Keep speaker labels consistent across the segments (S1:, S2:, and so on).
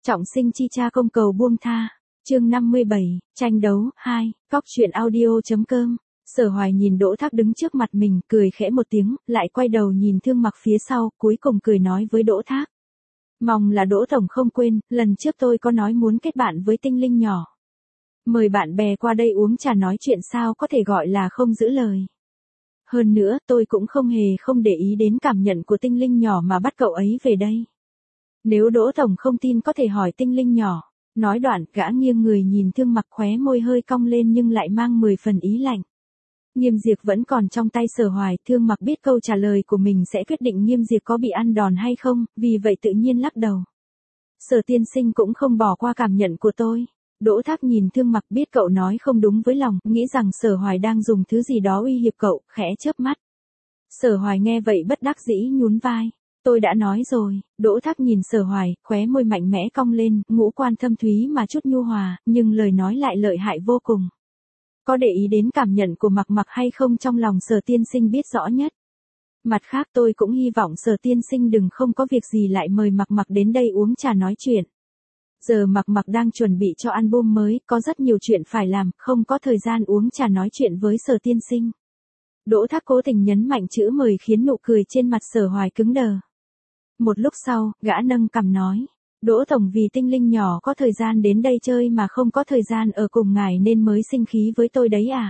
S1: Trọng sinh chi cha công cầu buông tha. Chương 57, tranh đấu 2, Cóc truyện audio.com. Sở Hoài nhìn Đỗ Thác đứng trước mặt mình, cười khẽ một tiếng, lại quay đầu nhìn Thương Mặc phía sau, cuối cùng cười nói với Đỗ Thác. Mong là Đỗ tổng không quên, lần trước tôi có nói muốn kết bạn với tinh linh nhỏ. Mời bạn bè qua đây uống trà nói chuyện sao có thể gọi là không giữ lời. Hơn nữa, tôi cũng không để ý đến cảm nhận của tinh linh nhỏ mà bắt cậu ấy về đây. Nếu Đỗ tổng không tin có thể hỏi tinh linh nhỏ. Nói đoạn, gã nghiêng người nhìn Thương Mặc, khóe môi hơi cong lên nhưng lại mang 10 phần ý lạnh. Nghiêm Diệp vẫn còn trong tay Sở Hoài, Thương Mặc biết câu trả lời của mình sẽ quyết định Nghiêm Diệp có bị ăn đòn hay không, vì vậy tự nhiên lắc đầu. Sở tiên sinh cũng không bỏ qua cảm nhận của tôi. Đỗ Thác nhìn Thương Mặc, biết cậu nói không đúng với lòng, nghĩ rằng Sở Hoài đang dùng thứ gì đó uy hiếp cậu, khẽ chớp mắt. Sở Hoài nghe vậy bất đắc dĩ nhún vai. Tôi đã nói rồi. Đỗ Thác nhìn Sở Hoài, khóe môi mạnh mẽ cong lên, ngũ quan thâm thúy mà chút nhu hòa, nhưng lời nói lại lợi hại vô cùng. Có để ý đến cảm nhận của Mặc hay không trong lòng Sở tiên sinh biết rõ nhất. Mặt khác tôi cũng hy vọng Sở tiên sinh đừng không có việc gì lại mời Mặc đến đây uống trà nói chuyện. Giờ Mặc đang chuẩn bị cho album mới, có rất nhiều chuyện phải làm, không có thời gian uống trà nói chuyện với Sở tiên sinh. Đỗ Thác cố tình nhấn mạnh chữ mời khiến nụ cười trên mặt Sở Hoài cứng đờ. Một lúc sau, gã nâng cằm nói. Đỗ tổng vì tinh linh nhỏ có thời gian đến đây chơi mà không có thời gian ở cùng ngài nên mới sinh khí với tôi đấy à?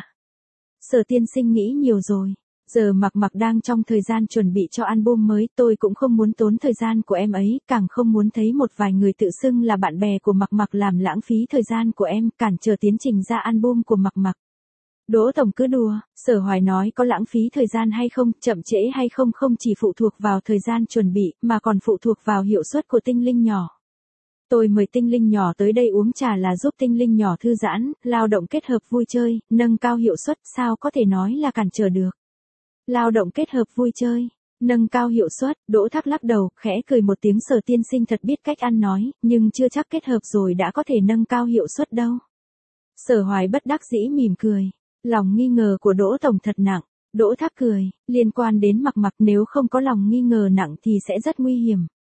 S1: Sở tiên sinh nghĩ nhiều rồi. Giờ Mặc đang trong thời gian chuẩn bị cho album mới, tôi cũng không muốn tốn thời gian của em ấy, càng không muốn thấy một vài người tự xưng là bạn bè của Mặc làm lãng phí thời gian của em, cản trở tiến trình ra album của Mặc. Đỗ tổng cứ đùa, Sở Hoài nói có lãng phí thời gian hay không, chậm trễ hay không không chỉ phụ thuộc vào thời gian chuẩn bị, mà còn phụ thuộc vào hiệu suất của tinh linh nhỏ. Tôi mời tinh linh nhỏ tới đây uống trà là giúp tinh linh nhỏ thư giãn, lao động kết hợp vui chơi, nâng cao hiệu suất, sao có thể nói là cản trở được. Lao động kết hợp vui chơi, nâng cao hiệu suất, Đỗ Thác lắc đầu, khẽ cười một tiếng. Sở tiên sinh thật biết cách ăn nói, nhưng chưa chắc kết hợp rồi đã có thể nâng cao hiệu suất đâu. Sở Hoài bất đắc dĩ mỉm cười. Lòng nghi ngờ của Đỗ tổng thật nặng. Đỗ Thác cười, liên quan đến Mặc nếu không có lòng nghi ngờ nặng thì sẽ rất nguy hiểm.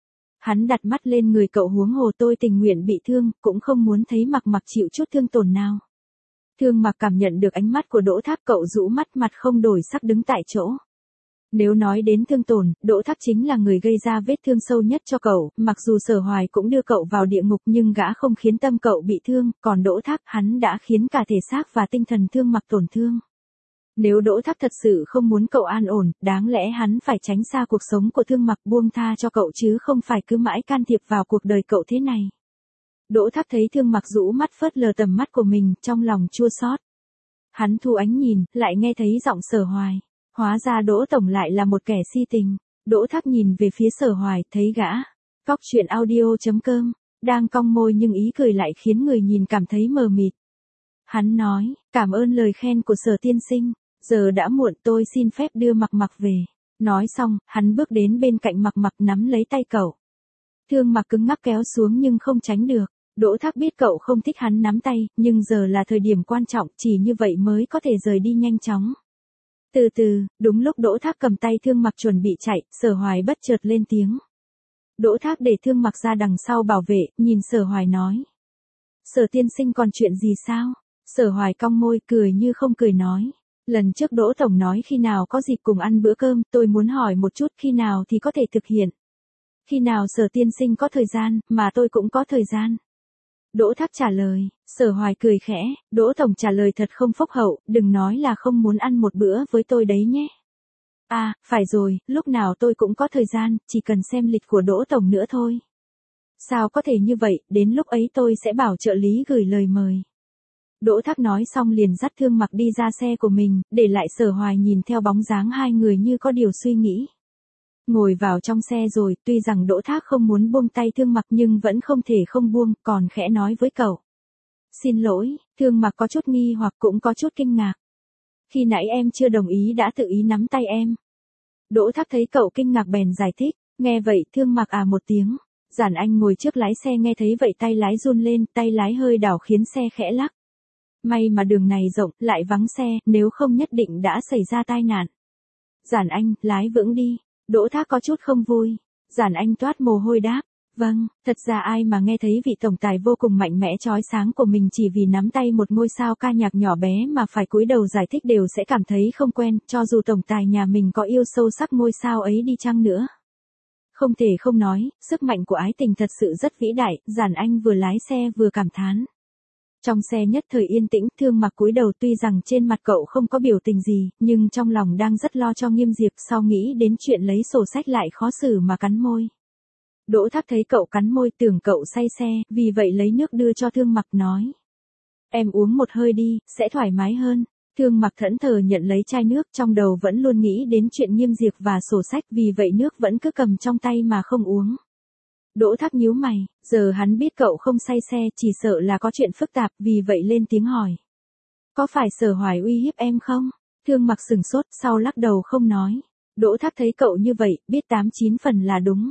S1: Hắn đặt mắt lên người cậu, huống hồ tôi tình nguyện bị thương, cũng không muốn thấy Mặc chịu chút thương tổn nào. Thương Mặc cảm nhận được ánh mắt của Đỗ Thác, cậu rũ mắt, mặt không đổi sắc đứng tại chỗ. Nếu nói đến thương tổn, Đỗ Thác chính là người gây ra vết thương sâu nhất cho cậu, mặc dù Sở Hoài cũng đưa cậu vào địa ngục nhưng gã không khiến tâm cậu bị thương, còn Đỗ Thác hắn đã khiến cả thể xác và tinh thần Thương Mặc tổn thương. Nếu Đỗ Thác thật sự không muốn cậu an ổn, đáng lẽ hắn phải tránh xa cuộc sống của Thương Mặc, buông tha cho cậu chứ không phải cứ mãi can thiệp vào cuộc đời cậu thế này. Đỗ Thác thấy Thương Mặc rũ mắt phớt lờ tầm mắt của mình, trong lòng chua xót. Hắn thu ánh nhìn, lại nghe thấy giọng Sở Hoài. Hóa ra Đỗ tổng lại là một kẻ si tình. Đỗ Thác nhìn về phía Sở Hoài, thấy gã, Cóc truyện audio.com, đang cong môi nhưng ý cười lại khiến người nhìn cảm thấy mờ mịt. Hắn nói, cảm ơn lời khen của Sở tiên sinh, giờ đã muộn, tôi xin phép đưa Mặc về. Nói xong, hắn bước đến bên cạnh Mặc nắm lấy tay cậu. Thương Mặc cứng ngắc kéo xuống nhưng không tránh được. Đỗ Thác biết cậu không thích hắn nắm tay, nhưng giờ là thời điểm quan trọng, chỉ như vậy mới có thể rời đi nhanh chóng. Từ từ, đúng lúc Đỗ Thác cầm tay Thương Mặc chuẩn bị chạy, Sở Hoài bất chợt lên tiếng. Đỗ Thác để Thương Mặc ra đằng sau bảo vệ, nhìn Sở Hoài nói. Sở tiên sinh còn chuyện gì sao? Sở Hoài cong môi, cười như không cười nói. Lần trước Đỗ tổng nói khi nào có dịp cùng ăn bữa cơm, tôi muốn hỏi một chút khi nào thì có thể thực hiện. Khi nào Sở tiên sinh có thời gian, mà tôi cũng có thời gian. Đỗ Thác trả lời. Sở Hoài cười khẽ, Đỗ tổng trả lời thật không phúc hậu, đừng nói là không muốn ăn một bữa với tôi đấy nhé. À, phải rồi, lúc nào tôi cũng có thời gian, chỉ cần xem lịch của Đỗ tổng nữa thôi. Sao có thể như vậy, đến lúc ấy tôi sẽ bảo trợ lý gửi lời mời. Đỗ Thác nói xong liền dắt Thương Mặc đi ra xe của mình, để lại Sở Hoài nhìn theo bóng dáng hai người như có điều suy nghĩ. Ngồi vào trong xe rồi, tuy rằng Đỗ Thác không muốn buông tay Thương Mặc nhưng vẫn không thể không buông, còn khẽ nói với cậu. Xin lỗi, Thương Mặc có chút nghi hoặc cũng có chút kinh ngạc. Khi nãy em chưa đồng ý đã tự ý nắm tay em. Đỗ Thác thấy cậu kinh ngạc bèn giải thích, nghe vậy Thương Mặc à một tiếng. Giản Anh ngồi trước lái xe nghe thấy vậy tay lái run lên, tay lái hơi đảo khiến xe khẽ lắc. May mà đường này rộng, lại vắng xe, nếu không nhất định đã xảy ra tai nạn. Giản Anh, lái vững đi. Đỗ Thác có chút không vui. Giản Anh toát mồ hôi đáp. Vâng, thật ra ai mà nghe thấy vị tổng tài vô cùng mạnh mẽ chói sáng của mình chỉ vì nắm tay một ngôi sao ca nhạc nhỏ bé mà phải cúi đầu giải thích đều sẽ cảm thấy không quen, cho dù tổng tài nhà mình có yêu sâu sắc ngôi sao ấy đi chăng nữa. Không thể không nói, sức mạnh của ái tình thật sự rất vĩ đại, Giản Anh vừa lái xe vừa cảm thán. Trong xe nhất thời yên tĩnh, Thương Mặc cúi đầu tuy rằng trên mặt cậu không có biểu tình gì, nhưng trong lòng đang rất lo cho Nghiêm Diệp, sau nghĩ đến chuyện lấy sổ sách lại khó xử mà cắn môi. Đỗ Thác thấy cậu cắn môi tưởng cậu say xe, vì vậy lấy nước đưa cho Thương Mặc nói. Em uống một hơi đi, sẽ thoải mái hơn. Thương Mặc thẫn thờ nhận lấy chai nước, trong đầu vẫn luôn nghĩ đến chuyện Nghiêm Diệp và sổ sách, vì vậy nước vẫn cứ cầm trong tay mà không uống. Đỗ Thác nhíu mày, giờ hắn biết cậu không say xe, chỉ sợ là có chuyện phức tạp, vì vậy lên tiếng hỏi. Có phải Sở Hoài uy hiếp em không? Thương Mặc sừng sốt, sau lắc đầu không nói. Đỗ Thác thấy cậu như vậy, biết 89 phần là đúng.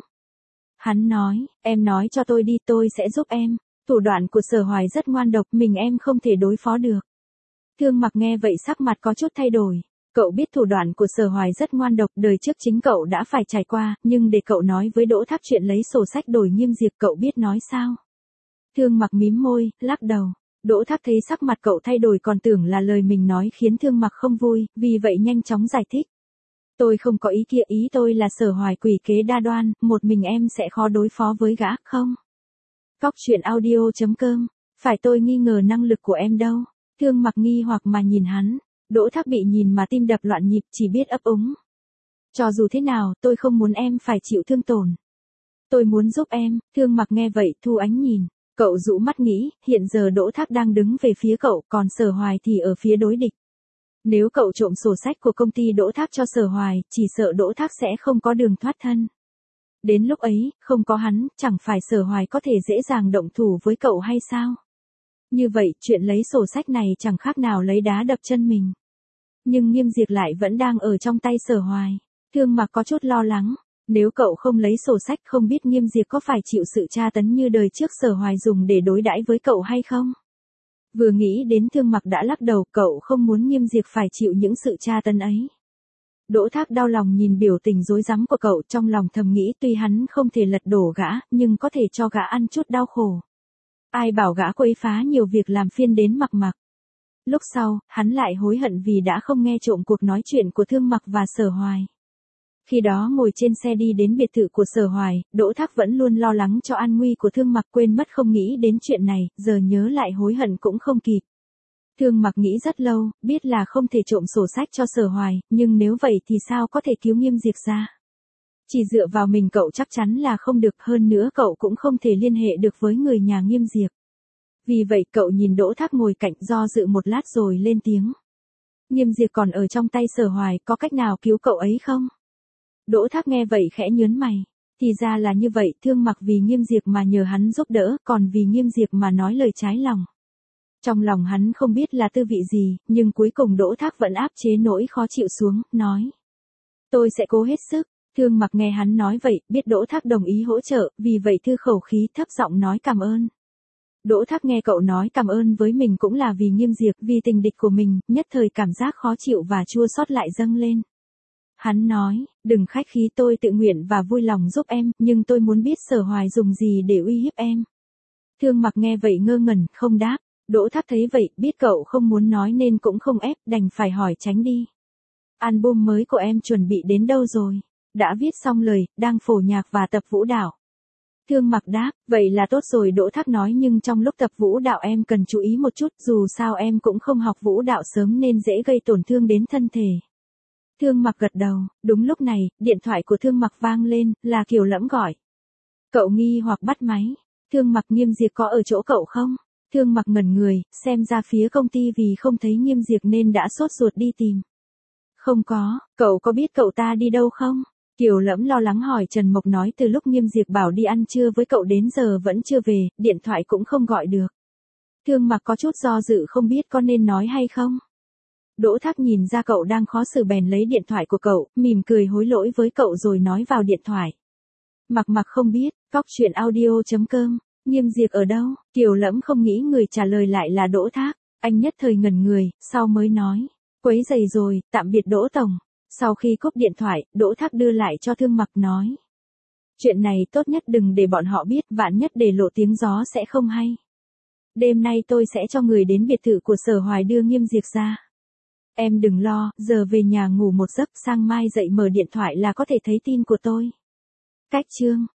S1: Hắn nói, em nói cho tôi đi, tôi sẽ giúp em. Thủ đoạn của Sở Hoài rất ngoan độc, mình em không thể đối phó được. Thương Mặc nghe vậy sắc mặt có chút thay đổi. Cậu biết thủ đoạn của Sở Hoài rất ngoan độc, đời trước chính cậu đã phải trải qua, nhưng để cậu nói với Đỗ Thác chuyện lấy sổ sách đổi Nghiêm Diệp, cậu biết nói sao? Thương Mặc mím môi, lắc đầu. Đỗ Thác thấy sắc mặt cậu thay đổi còn tưởng là lời mình nói khiến Thương Mặc không vui, vì vậy nhanh chóng giải thích. Tôi không có ý kia, ý tôi là Sở Hoài quỷ kế đa đoan, một mình em sẽ khó đối phó với gã, không? Cóc truyện audio.com, phải tôi nghi ngờ năng lực của em đâu. Thương Mặc nghi hoặc mà nhìn hắn. Đỗ Thác bị nhìn mà tim đập loạn nhịp, chỉ biết ấp úng. Cho dù thế nào, tôi không muốn em phải chịu thương tổn. Tôi muốn giúp em. Thương Mặc nghe vậy, thu ánh nhìn. Cậu rũ mắt nghĩ, hiện giờ Đỗ Thác đang đứng về phía cậu, còn Sở Hoài thì ở phía đối địch. Nếu cậu trộm sổ sách của công ty Đỗ Thác cho Sở Hoài, chỉ sợ Đỗ Thác sẽ không có đường thoát thân. Đến lúc ấy, không có hắn, chẳng phải Sở Hoài có thể dễ dàng động thủ với cậu hay sao? Như vậy, chuyện lấy sổ sách này chẳng khác nào lấy đá đập chân mình. Nhưng Nghiêm Diệp lại vẫn đang ở trong tay Sở Hoài. Thương Mặc có chút lo lắng. Nếu cậu không lấy sổ sách, không biết Nghiêm Diệp có phải chịu sự tra tấn như đời trước Sở Hoài dùng để đối đãi với cậu hay không? Vừa nghĩ đến Thương Mặc đã lắc đầu, cậu không muốn Nghiêm Diệp phải chịu những sự tra tấn ấy. Đỗ Thác đau lòng nhìn biểu tình rối rắm của cậu, trong lòng thầm nghĩ tuy hắn không thể lật đổ gã, nhưng có thể cho gã ăn chút đau khổ. Ai bảo gã quấy phá nhiều việc làm phiền đến Mặc. Lúc sau, hắn lại hối hận vì đã không nghe trộm cuộc nói chuyện của Thương Mặc và Sở Hoài. Khi đó ngồi trên xe đi đến biệt thự của Sở Hoài, Đỗ Thác vẫn luôn lo lắng cho an nguy của Thương Mặc, quên mất không nghĩ đến chuyện này, giờ nhớ lại hối hận cũng không kịp. Thương Mặc nghĩ rất lâu, biết là không thể trộm sổ sách cho Sở Hoài, nhưng nếu vậy thì sao có thể cứu Nghiêm Diệp ra? Chỉ dựa vào mình cậu chắc chắn là không được, hơn nữa cậu cũng không thể liên hệ được với người nhà Nghiêm Diệp. Vì vậy cậu nhìn Đỗ Thác ngồi cạnh, do dự một lát rồi lên tiếng. Nghiêm Diệp còn ở trong tay Sở Hoài, có cách nào cứu cậu ấy không? Đỗ Thác nghe vậy khẽ nhớn mày. Thì ra là như vậy, Thương Mặc vì Nghiêm Diệp mà nhờ hắn giúp đỡ, còn vì Nghiêm Diệp mà nói lời trái lòng. Trong lòng hắn không biết là tư vị gì, nhưng cuối cùng Đỗ Thác vẫn áp chế nỗi khó chịu xuống, nói. Tôi sẽ cố hết sức. Thương Mặc nghe hắn nói vậy, biết Đỗ Thác đồng ý hỗ trợ, vì vậy thư khẩu khí thấp giọng nói cảm ơn. Đỗ Thác nghe cậu nói cảm ơn với mình cũng là vì Nghiêm Diệp, vì tình địch của mình, nhất thời cảm giác khó chịu và chua xót lại dâng lên. Hắn nói, đừng khách khí, tôi tự nguyện và vui lòng giúp em, nhưng tôi muốn biết Sở Hoài dùng gì để uy hiếp em. Thương Mặc nghe vậy ngơ ngẩn, không đáp. Đỗ Thác thấy vậy, biết cậu không muốn nói nên cũng không ép, đành phải hỏi tránh đi. Album mới của em chuẩn bị đến đâu rồi? Đã viết xong lời, đang phổ nhạc và tập vũ đạo. Thương Mặc đáp, vậy là tốt rồi. Đỗ Thác nói, nhưng trong lúc tập vũ đạo em cần chú ý một chút, dù sao em cũng không học vũ đạo sớm nên dễ gây tổn thương đến thân thể. Thương Mặc gật đầu. Đúng lúc này, điện thoại của Thương Mặc vang lên, là Kiều Lẫm gọi. Cậu nghi hoặc bắt máy. Thương Mặc, Nghiêm Diệp có ở chỗ cậu không? Thương Mặc ngẩn người, xem ra phía công ty vì không thấy Nghiêm Diệp nên đã sốt ruột đi tìm. Không có, cậu có biết cậu ta đi đâu không? Kiều Lẫm lo lắng hỏi. Trần Mộc nói từ lúc Nghiêm Diệp bảo đi ăn trưa với cậu đến giờ vẫn chưa về, điện thoại cũng không gọi được. Thương Mặc có chút do dự không biết có nên nói hay không. Đỗ Thác nhìn ra cậu đang khó xử bèn lấy điện thoại của cậu, mỉm cười hối lỗi với cậu rồi nói vào điện thoại. Mặc không biết, cóc truyện audio.com, Nghiêm Diệp ở đâu? Kiều Lẫm không nghĩ người trả lời lại là Đỗ Thác, anh nhất thời ngẩn người, sau mới nói. Quấy rầy rồi, tạm biệt Đỗ Tổng. Sau khi cúp điện thoại, Đỗ Thác đưa lại cho Thương Mặc nói. Chuyện này tốt nhất đừng để bọn họ biết, vạn nhất để lộ tiếng gió sẽ không hay. Đêm nay tôi sẽ cho người đến biệt thự của Sở Hoài đưa Nghiêm Diệp ra. Em đừng lo, giờ về nhà ngủ một giấc, sang mai dậy mở điện thoại là có thể thấy tin của tôi. Cách chương